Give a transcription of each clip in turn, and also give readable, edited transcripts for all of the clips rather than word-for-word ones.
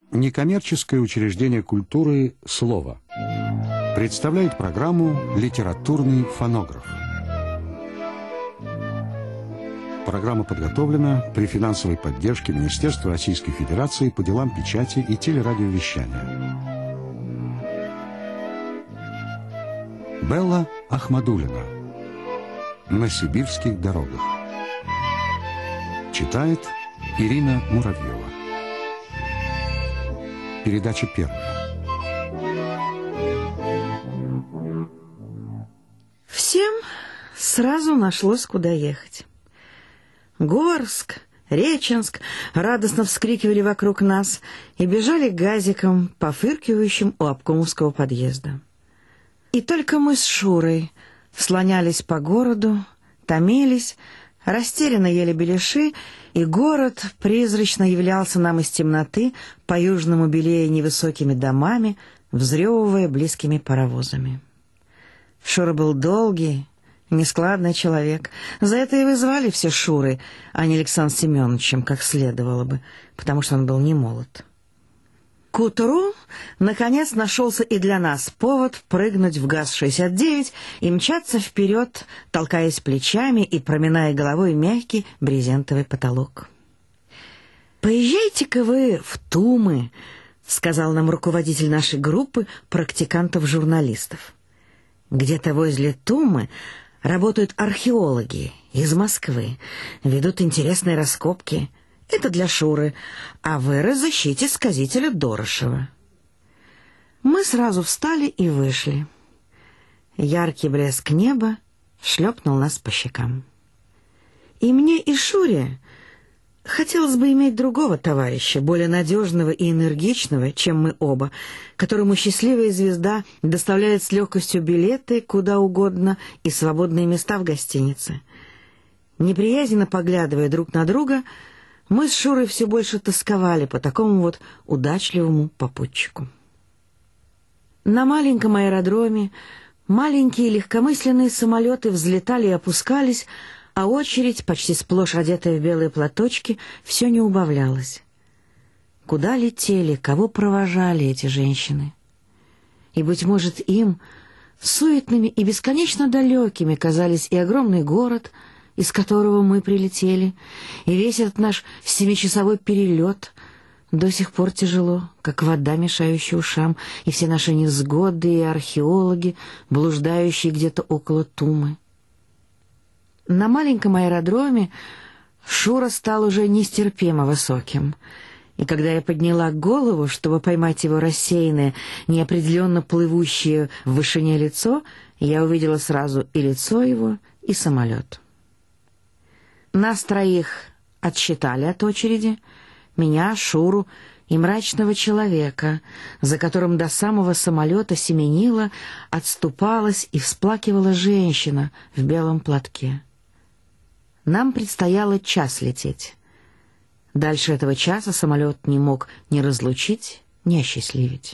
Некоммерческое учреждение культуры «Слово» представляет программу «Литературный фонограф». Программа подготовлена при финансовой поддержке Министерства Российской Федерации по делам печати и телерадиовещания. Белла Ахмадуллина. На сибирских дорогах. Читает Ирина Муравьева. Передача первая. Всем сразу нашлось, куда ехать. Горск, Реченск радостно вскрикивали вокруг нас и бежали газиком, пофыркивающим у обкомовского подъезда. И только мы с Шурой слонялись по городу, томились, растерянно ели беляши, и город призрачно являлся нам из темноты, по-южному белея невысокими домами, взрёвывая близкими паровозами. Шура был долгий, нескладный человек. За это его и звали все Шурой, а не Александром Семеновичем, как следовало бы, потому что он был не молод. К утру, наконец, нашелся и для нас повод прыгнуть в ГАЗ-69 и мчаться вперед, толкаясь плечами и проминая головой мягкий брезентовый потолок. «Поезжайте-ка вы в Тумы», — сказал нам руководитель нашей группы практикантов-журналистов. «Где-то возле Тумы работают археологи из Москвы, ведут интересные раскопки. Это для Шуры, а вы разыщите сказителя Дорошева». Мы сразу встали и вышли. Яркий блеск неба шлепнул нас по щекам. И мне, и Шуре хотелось бы иметь другого товарища, более надежного и энергичного, чем мы оба, которому счастливая звезда доставляет с легкостью билеты куда угодно и свободные места в гостинице. Неприязненно поглядывая друг на друга, мы с Шурой все больше тосковали по такому вот удачливому попутчику. На маленьком аэродроме маленькие легкомысленные самолеты взлетали и опускались, а очередь, почти сплошь одетая в белые платочки, все не убавлялась. Куда летели, кого провожали эти женщины? И, быть может, им, суетными и бесконечно далекими, казались и огромный город, из которого мы прилетели, и весь этот наш 7-часовой перелет до сих пор тяжело, как вода, мешающая ушам, и все наши невзгоды и археологи, блуждающие где-то около Тумы. На маленьком аэродроме Шура стал уже нестерпимо высоким, и когда я подняла голову, чтобы поймать его рассеянное, неопределенно плывущее в вышине лицо, я увидела сразу и лицо его, и самолет. Нас троих отсчитали от очереди, меня, Шуру и мрачного человека, за которым до самого самолета семенила, отступалась и всплакивала женщина в белом платке. Нам предстояло час лететь. Дальше этого часа самолет не мог ни разлучить, ни осчастливить.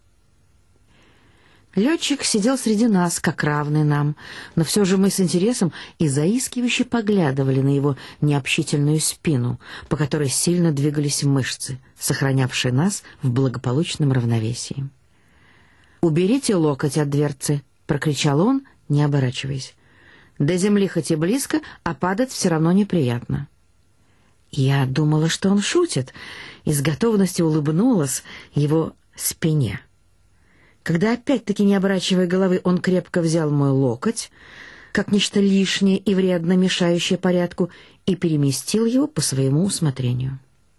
Летчик сидел среди нас, как равный нам, но все же мы с интересом и заискивающе поглядывали на его необщительную спину, по которой сильно двигались мышцы, сохранявшие нас в благополучном равновесии. «Уберите локоть от дверцы», — прокричал он, не оборачиваясь. «До земли хоть и близко, а падать все равно неприятно». Я думала, что он шутит, и с готовностью улыбнулась его спине. Когда опять-таки, не оборачивая головы, он крепко взял мой локоть, как нечто лишнее и вредно мешающее порядку, и переместил его по своему усмотрению.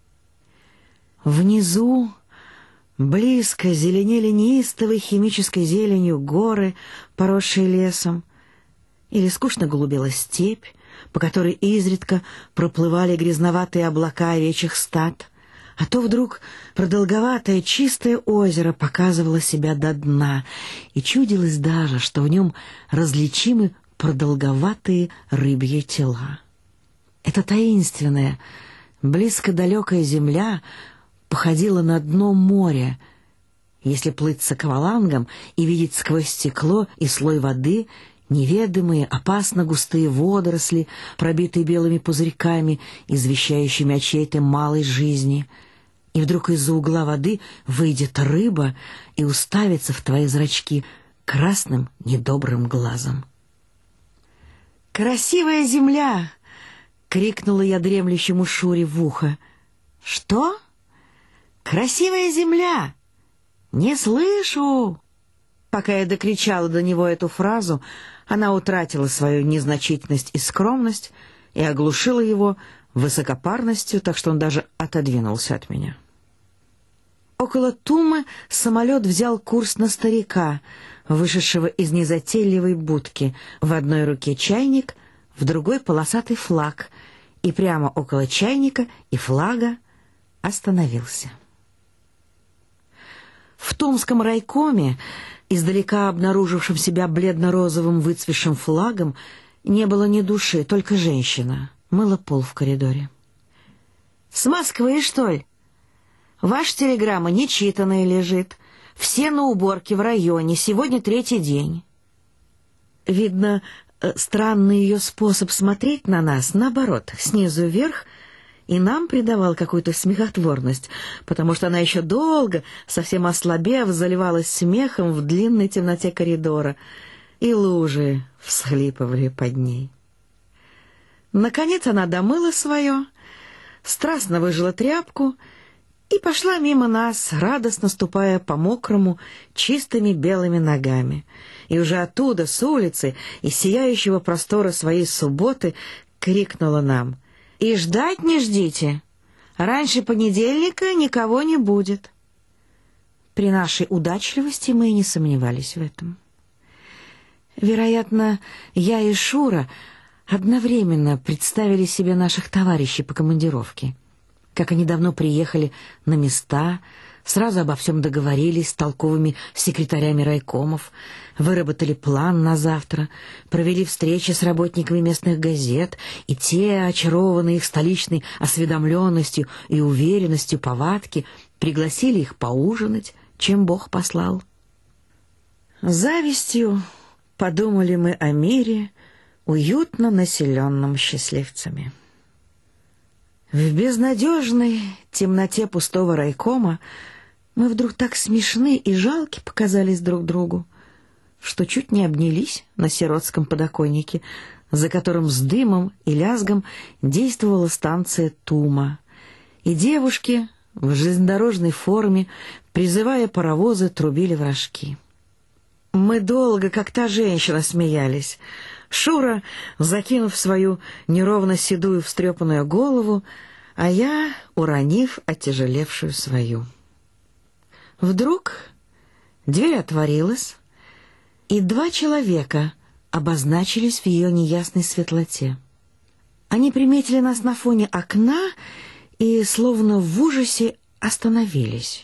Внизу, близко, зеленели неистовой химической зеленью горы, поросшие лесом, или скучно голубела степь, по которой изредка проплывали грязноватые облака овечьих стад, а то вдруг продолговатое чистое озеро показывало себя до дна, и чудилось даже, что в нем различимы продолговатые рыбьи тела. Эта таинственная, близко-далекая земля походила на дно моря. Если плыть с аквалангом и видеть сквозь стекло и слой воды неведомые, опасно густые водоросли, пробитые белыми пузырьками, извещающими о чьей-то малой жизни, и вдруг из-за угла воды выйдет рыба и уставится в твои зрачки красным недобрым глазом. «Красивая земля!» — крикнула я дремлющему Шуре в ухо. «Что? Красивая земля! Не слышу!» Пока я докричала до него эту фразу, она утратила свою незначительность и скромность и оглушила его высокопарностью, так что он даже отодвинулся от меня. Около Тумы самолет взял курс на старика, вышедшего из незатейливой будки. В одной руке чайник, в другой полосатый флаг, и прямо около чайника и флага остановился. В Тумском райкоме, издалека обнаружившем себя бледно-розовым выцветшим флагом, не было ни души, только женщина мыла пол в коридоре. «С Москвы, что ли? Ваша телеграмма нечитанная лежит. Все на уборке в районе. Сегодня 3-й день». Видно, странный ее способ смотреть на нас, наоборот, снизу вверх, и нам придавал какую-то смехотворность, потому что она еще долго, совсем ослабев, заливалась смехом в длинной темноте коридора, и лужи всхлипывали под ней. Наконец она домыла свое, страстно выжила тряпку и пошла мимо нас, радостно ступая по мокрому, чистыми белыми ногами. И уже оттуда, с улицы, из сияющего простора своей субботы, крикнула нам: «И ждать не ждите! Раньше понедельника никого не будет!» При нашей удачливости мы и не сомневались в этом. Вероятно, я и Шура одновременно представили себе наших товарищей по командировке, как они давно приехали на места, сразу обо всем договорились с толковыми секретарями райкомов, выработали план на завтра, провели встречи с работниками местных газет, и те, очарованные их столичной осведомленностью и уверенностью повадки, пригласили их поужинать, чем Бог послал. Завистью подумали мы о мире, уютно населенном счастливцами. В безнадежной темноте пустого райкома мы вдруг так смешны и жалки показались друг другу, что чуть не обнялись на сиротском подоконнике, за которым с дымом и лязгом действовала станция Тума, и девушки в железнодорожной форме, призывая паровозы, трубили в рожки. Мы долго, как та женщина, смеялись. Шура, закинув свою неровно седую встрепанную голову, а я, уронив отяжелевшую свою. Вдруг дверь отворилась, и 2 человека обозначились в ее неясной светлоте. Они приметили нас на фоне окна и, словно в ужасе, остановились.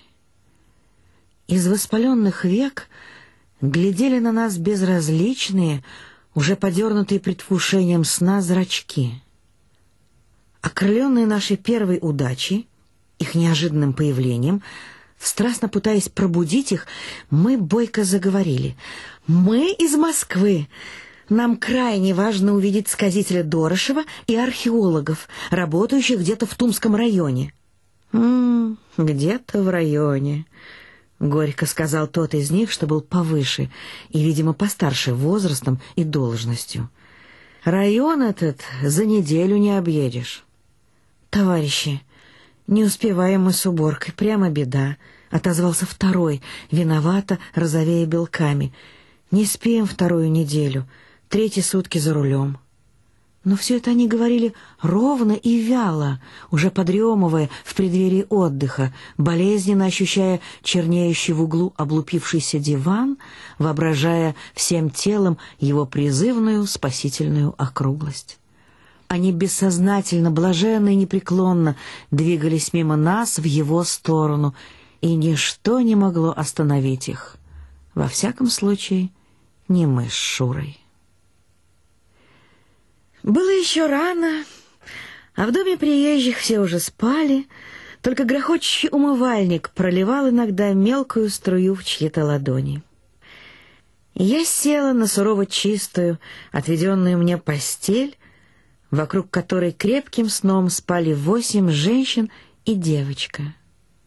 Из воспаленных век глядели на нас безразличные, уже подернутые предвкушением сна зрачки. Окрыленные нашей первой удачей, их неожиданным появлением, страстно пытаясь пробудить их, мы бойко заговорили. «Мы из Москвы. Нам крайне важно увидеть сказителя Дорошева и археологов, работающих где-то в Тумском районе». «Где-то в районе», — горько сказал тот из них, что был повыше и, видимо, постарше возрастом и должностью. «Район этот за неделю не объедешь». «Товарищи, не успеваем мы с уборкой, прямо беда», — отозвался второй, виновато розовея белками. «Не спеем 2-ю неделю, 3-й сутки за рулем». Но все это они говорили ровно и вяло, уже подремывая в преддверии отдыха, болезненно ощущая чернеющий в углу облупившийся диван, воображая всем телом его призывную спасительную округлость. Они бессознательно, блаженно и непреклонно двигались мимо нас в его сторону, и ничто не могло остановить их. Во всяком случае, не мы с Шурой. Было еще рано, а в доме приезжих все уже спали, только грохочущий умывальник проливал иногда мелкую струю в чьи-то ладони. Я села на сурово чистую, отведенную мне постель, вокруг которой крепким сном спали 8 женщин и девочка.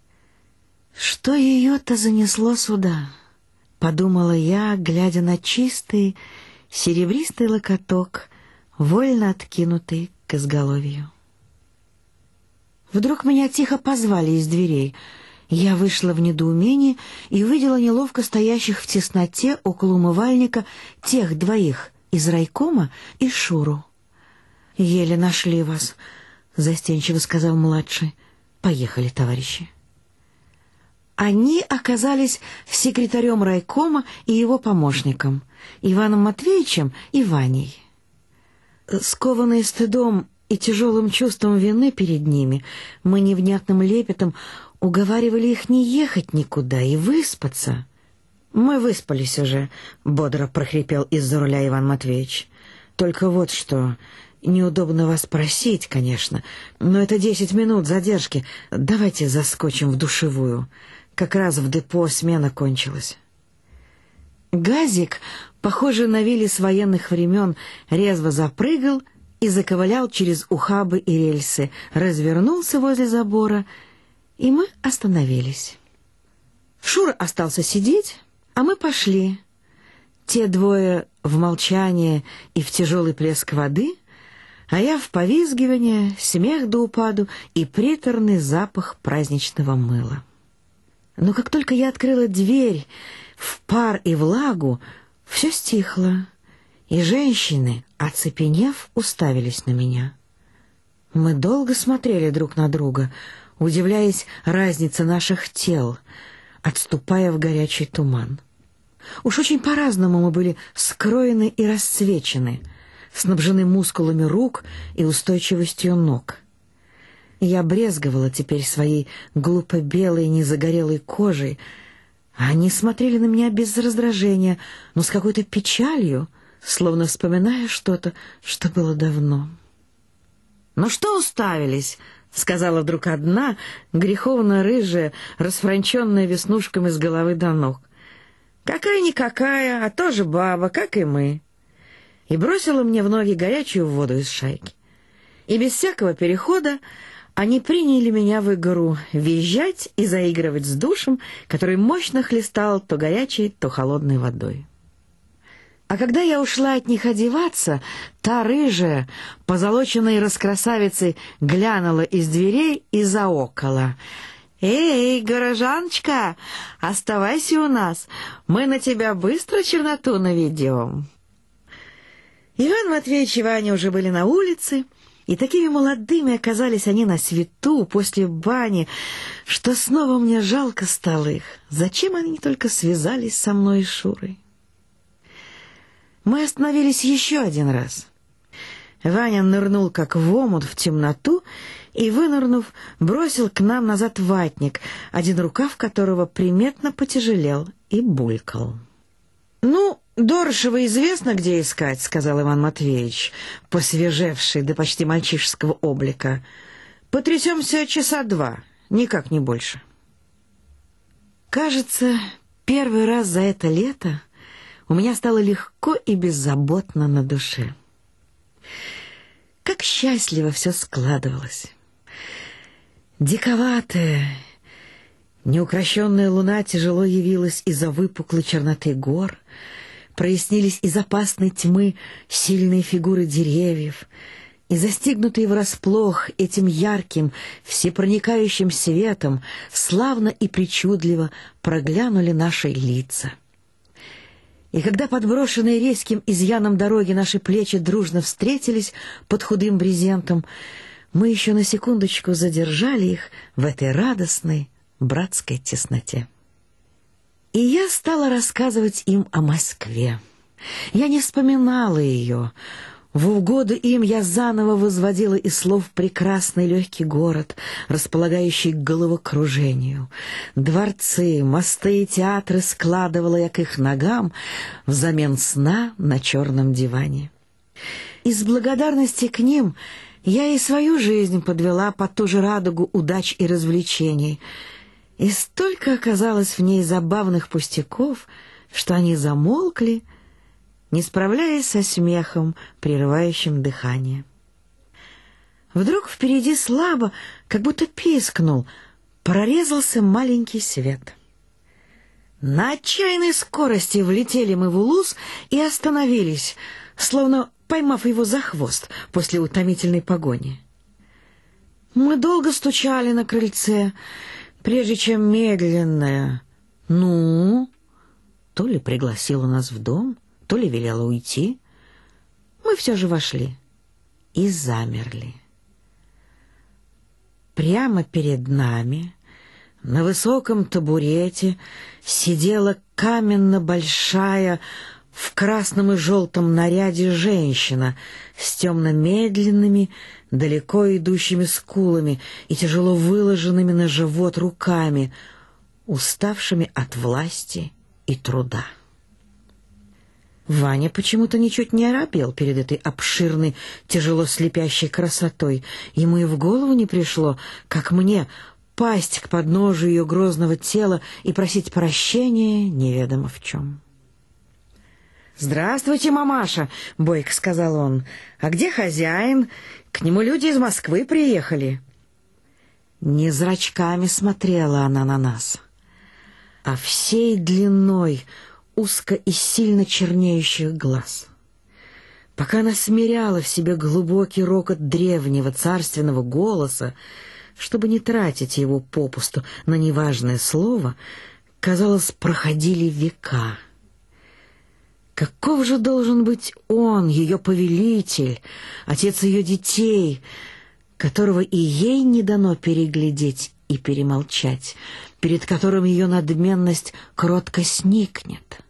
Что ее-то занесло сюда? Подумала я, глядя на чистый серебристый локоток, вольно откинутый к изголовью. Вдруг меня тихо позвали из дверей. Я вышла в недоумении и увидела неловко стоящих в тесноте около умывальника тех двоих из райкома и Шуру. «Еле нашли вас», — застенчиво сказал младший. «Поехали, товарищи». Они оказались секретарем райкома и его помощником, Иваном Матвеевичем и Ваней. Скованные стыдом и тяжелым чувством вины перед ними, мы невнятным лепетом уговаривали их не ехать никуда и выспаться. «Мы выспались уже», — бодро прохрипел из-за руля Иван Матвеевич. «Только вот что, неудобно вас просить, конечно, но это 10 минут задержки. Давайте заскочим в душевую. Как раз в депо смена кончилась». Газик, похожий на Виллис военных времен, резво запрыгал и заковылял через ухабы и рельсы, развернулся возле забора, и мы остановились. Шура остался сидеть, а мы пошли. Те двое в молчании и в тяжелый плеск воды, а я в повизгивание, смех до упаду и приторный запах праздничного мыла. Но как только я открыла дверь в пар и влагу, все стихло, и женщины, оцепенев, уставились на меня. Мы долго смотрели друг на друга, удивляясь разнице наших тел, отступая в горячий туман. Уж очень по-разному мы были скроены и расцвечены, снабжены мускулами рук и устойчивостью ног. Я брезговала теперь своей глупо-белой незагорелой кожей, а они смотрели на меня без раздражения, но с какой-то печалью, словно вспоминая что-то, что было давно. «Ну что уставились?» — сказала вдруг одна, греховно-рыжая, расфранченная веснушками с головы до ног. «Какая-никакая, а тоже баба, как и мы». И бросила мне в ноги горячую воду из шайки. И без всякого перехода они приняли меня в игру визжать и заигрывать с душем, который мощно хлестал то горячей, то холодной водой. А когда я ушла от них одеваться, та рыжая, позолоченной раскрасавицей, глянула из дверей и заокала. «Эй, горожаночка, оставайся у нас, мы на тебя быстро черноту наведем». Иван Матвеевич и Ваня уже были на улице, и такими молодыми оказались они на свету после бани, что снова мне жалко стало их. Зачем они только связались со мной и Шурой? Мы остановились еще один раз. Ваня нырнул как в омут в темноту и, вынырнув, бросил к нам назад ватник, один рукав которого приметно потяжелел и булькал. «Ну, Дорошева известно, где искать», — сказал Иван Матвеевич, посвежевший до почти мальчишеского облика. «Потрясемся часа 2, никак не больше». Кажется, первый раз за это лето у меня стало легко и беззаботно на душе. Как счастливо все складывалось. Диковатая, неукрощенная луна тяжело явилась из-за выпуклой черноты гор, прояснились из опасной тьмы сильные фигуры деревьев, и, застигнутые врасплох этим ярким, всепроникающим светом, славно и причудливо проглянули наши лица. И когда подброшенные резким изъяном дороги наши плечи дружно встретились под худым брезентом, мы еще на секундочку задержали их в этой радостной братской тесноте. И я стала рассказывать им о Москве. Я не вспоминала ее. В угоду им я заново возводила из слов прекрасный легкий город, располагающий к головокружению. Дворцы, мосты и театры складывала я к их ногам взамен сна на черном диване. Из благодарности к ним я и свою жизнь подвела под ту же радугу удач и развлечений, и столько оказалось в ней забавных пустяков, что они замолкли, не справляясь со смехом, прерывающим дыхание. Вдруг впереди слабо, как будто пискнул, прорезался маленький свет. На отчаянной скорости влетели мы в улус и остановились, словно поймав его за хвост после утомительной погони. Мы долго стучали на крыльце, прежде чем медленная «ну» то ли пригласила нас в дом, то ли велела уйти. Мы все же вошли и замерли. Прямо перед нами на высоком табурете сидела каменно-большая в красном и желтом наряде женщина с темно-медленными, далеко идущими скулами и тяжело выложенными на живот руками, уставшими от власти и труда. Ваня почему-то ничуть не оробел перед этой обширной, тяжело слепящей красотой. Ему и в голову не пришло, как мне, пасть к подножию ее грозного тела и просить прощения неведомо в чем. «Здравствуйте, мамаша!» — бойко сказал он. «А где хозяин? К нему люди из Москвы приехали». Не зрачками смотрела она на нас, а всей длиной узко и сильно чернеющих глаз. Пока она смиряла в себе глубокий рокот древнего царственного голоса, чтобы не тратить его попусту на неважное слово, казалось, проходили века. Каков же должен быть он, ее повелитель, отец ее детей, которого и ей не дано переглядеть и перемолчать, перед которым ее надменность кротко сникнет?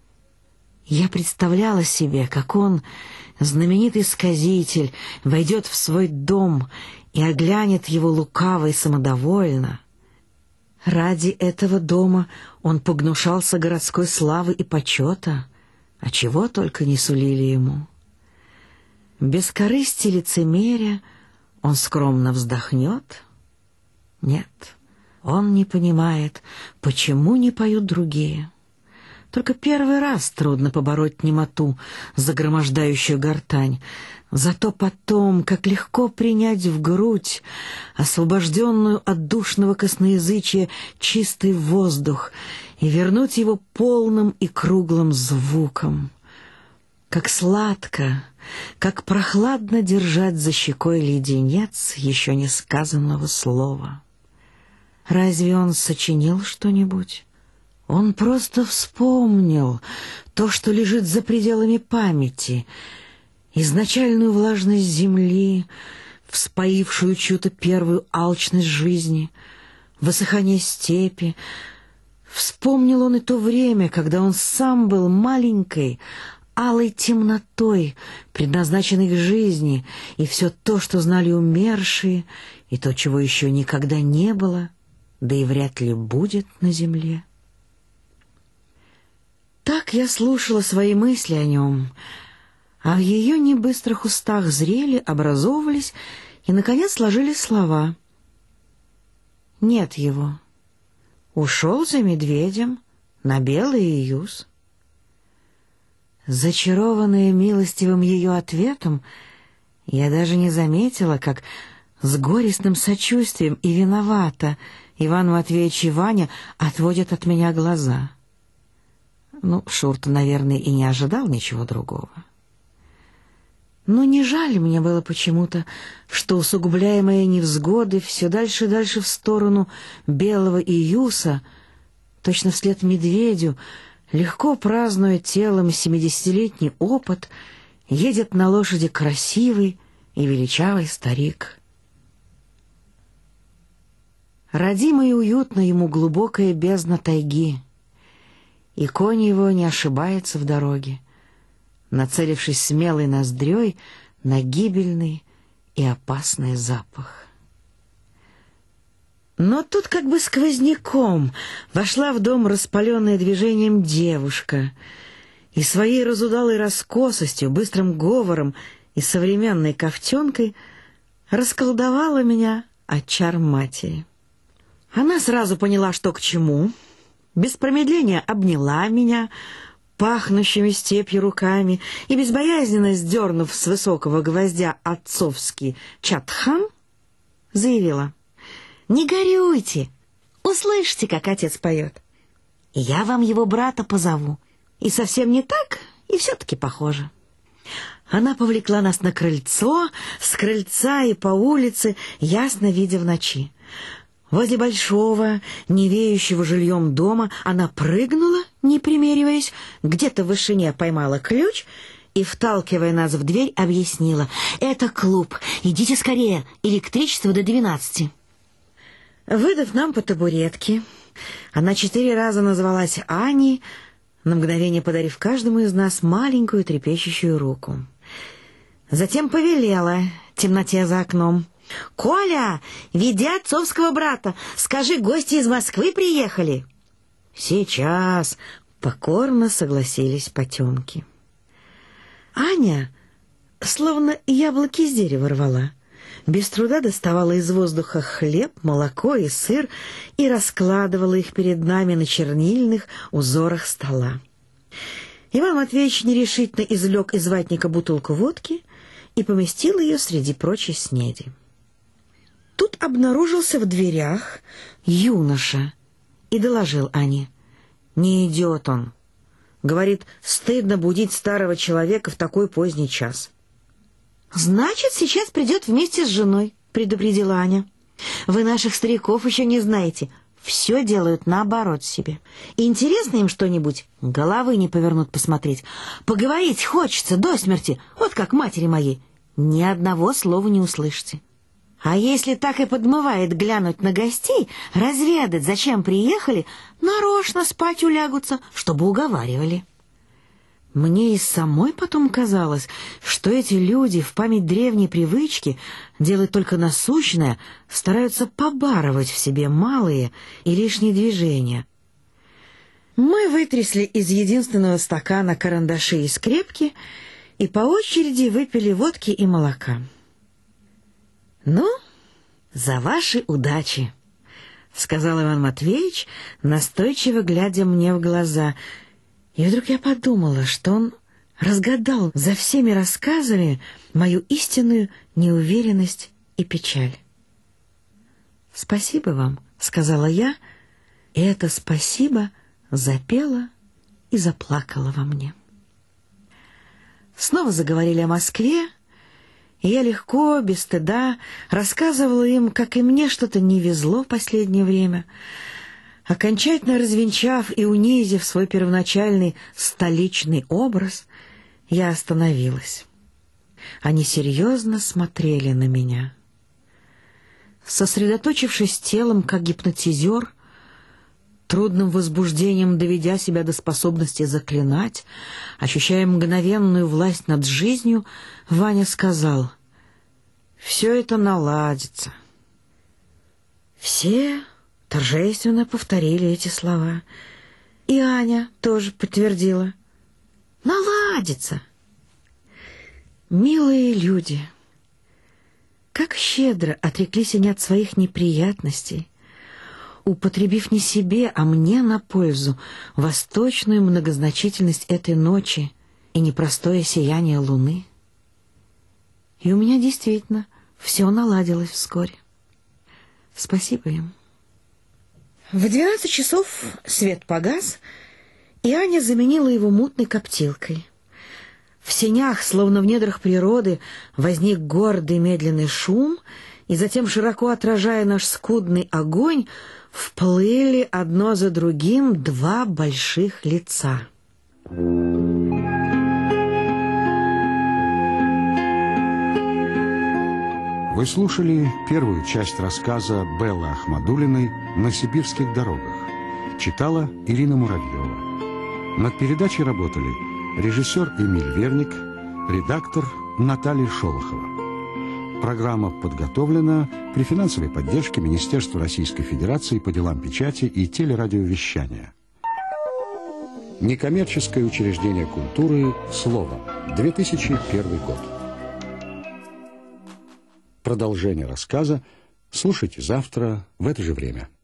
Я представляла себе, как он, знаменитый сказитель, войдет в свой дом и оглянет его лукаво и самодовольно. Ради этого дома он погнушался городской славы и почета, а чего только не сулили ему. Без корысти лицемерия он скромно вздохнет. Нет, он не понимает, почему не поют другие. Только первый раз трудно побороть немоту, загромождающую гортань. Зато потом, как легко принять в грудь освобожденную от душного косноязычия чистый воздух и вернуть его полным и круглым звуком. Как сладко, как прохладно держать за щекой леденец еще не сказанного слова. Разве он сочинил что-нибудь? Он просто вспомнил то, что лежит за пределами памяти, изначальную влажность земли, вспоившую чью-то первую алчность жизни, высыхание степи. Вспомнил он и то время, когда он сам был маленькой, алой темнотой, предназначенной к жизни, и все то, что знали умершие, и то, чего еще никогда не было, да и вряд ли будет на земле. Так я слушала свои мысли о нем, а в ее небыстрых устах зрели, образовывались и, наконец, сложились слова. Нет его. Ушел за медведем на белый июс. Зачарованная милостивым ее ответом, я даже не заметила, как с горестным сочувствием и виновата Иван Матвеевич и Ваня отводят от меня глаза. Шурта, наверное, и не ожидал ничего другого. Но не жаль мне было почему-то, что, усугубляемые невзгоды, все дальше и дальше в сторону белого июса, точно вслед медведю, легко празднуя телом 70-летний опыт, едет на лошади красивый и величавый старик. Родима и уютна ему глубокая бездна тайги, и конь его не ошибается в дороге, нацелившись смелой ноздрёй на гибельный и опасный запах. Но тут как бы сквозняком вошла в дом распаленная движением девушка и своей разудалой раскосостью, быстрым говором и современной ковтенкой расколдовала меня от чар матери. Она сразу поняла, что к чему, без промедления обняла меня пахнущими степью руками и, безбоязненно сдернув с высокого гвоздя отцовский чатхан, заявила: «Не горюйте, Услышьте, как отец поет. Я вам его брата позову. И совсем не так, и все-таки похоже. Она повлекла нас на крыльцо, с крыльца и по улице, ясно видя в ночи. Возле большого, не веющего жильем дома она прыгнула, не примериваясь, где-то в вышине поймала ключ и, вталкивая нас в дверь, объяснила: «Это клуб, идите скорее, электричество до 12». Выдав нам по табуретке, она 4 раза назвалась Аней, на мгновение подарив каждому из нас маленькую трепещущую руку. Затем повелела темноте за окном: «Коля, веди отцовского брата, скажи, гости из Москвы приехали». «Сейчас», — покорно согласились потемки. Аня словно яблоки с дерева рвала. Без труда доставала из воздуха хлеб, молоко и сыр и раскладывала их перед нами на чернильных узорах стола. Иван Матвеевич нерешительно извлек из ватника бутылку водки и поместил ее среди прочей снеди. Тут обнаружился в дверях юноша и доложил Ане: «Не идет он. Говорит, стыдно будить старого человека в такой поздний час». «Значит, сейчас придет вместе с женой», — предупредила Аня. «Вы наших стариков еще не знаете. Все делают наоборот себе. И интересно им что-нибудь, головы не повернут посмотреть. Поговорить хочется до смерти, вот как матери моей. Ни одного слова не услышите. А если так и подмывает глянуть на гостей, разведать, зачем приехали, нарочно спать улягутся, чтобы уговаривали». Мне и самой потом казалось, что эти люди в память древней привычки делают только насущное, стараются побарывать в себе малые и лишние движения. Мы вытрясли из единственного стакана карандаши и скрепки и по очереди выпили водки и молока. «Ну, за ваши удачи», — сказал Иван Матвеевич, настойчиво глядя мне в глаза. И вдруг я подумала, что он разгадал за всеми рассказами мою истинную неуверенность и печаль. «Спасибо вам», — сказала я, и это спасибо запело и заплакало во мне. Снова заговорили о Москве, и я легко, без стыда, рассказывала им, как и мне что-то не везло в последнее время. Окончательно развенчав и унизив свой первоначальный столичный образ, я остановилась. Они серьезно смотрели на меня. Сосредоточившись телом, как гипнотизер, трудным возбуждением доведя себя до способности заклинать, ощущая мгновенную власть над жизнью, Ваня сказал: «Все это наладится». Все торжественно повторили эти слова. И Аня тоже подтвердила: «Наладится». Милые люди, как щедро отреклись они от своих неприятностей, употребив не себе, а мне на пользу восточную многозначительность этой ночи и непростое сияние луны. И у меня действительно все наладилось вскоре. Спасибо им. В 12 часов свет погас, и Аня заменила его мутной коптилкой. В сенях, словно в недрах природы, возник гордый медленный шум, и затем, широко отражая наш скудный огонь, вплыли одно за другим 2 больших лица. Вы слушали первую часть рассказа Беллы Ахмадуллиной «На сибирских дорогах». Читала Ирина Муравьева. Над передачей работали режиссер Эмиль Верник, редактор Наталья Шолохова. Программа подготовлена при финансовой поддержке Министерства Российской Федерации по делам печати и телерадиовещания. Некоммерческое учреждение культуры «Слово», 2001 год. Продолжение рассказа слушайте завтра в это же время.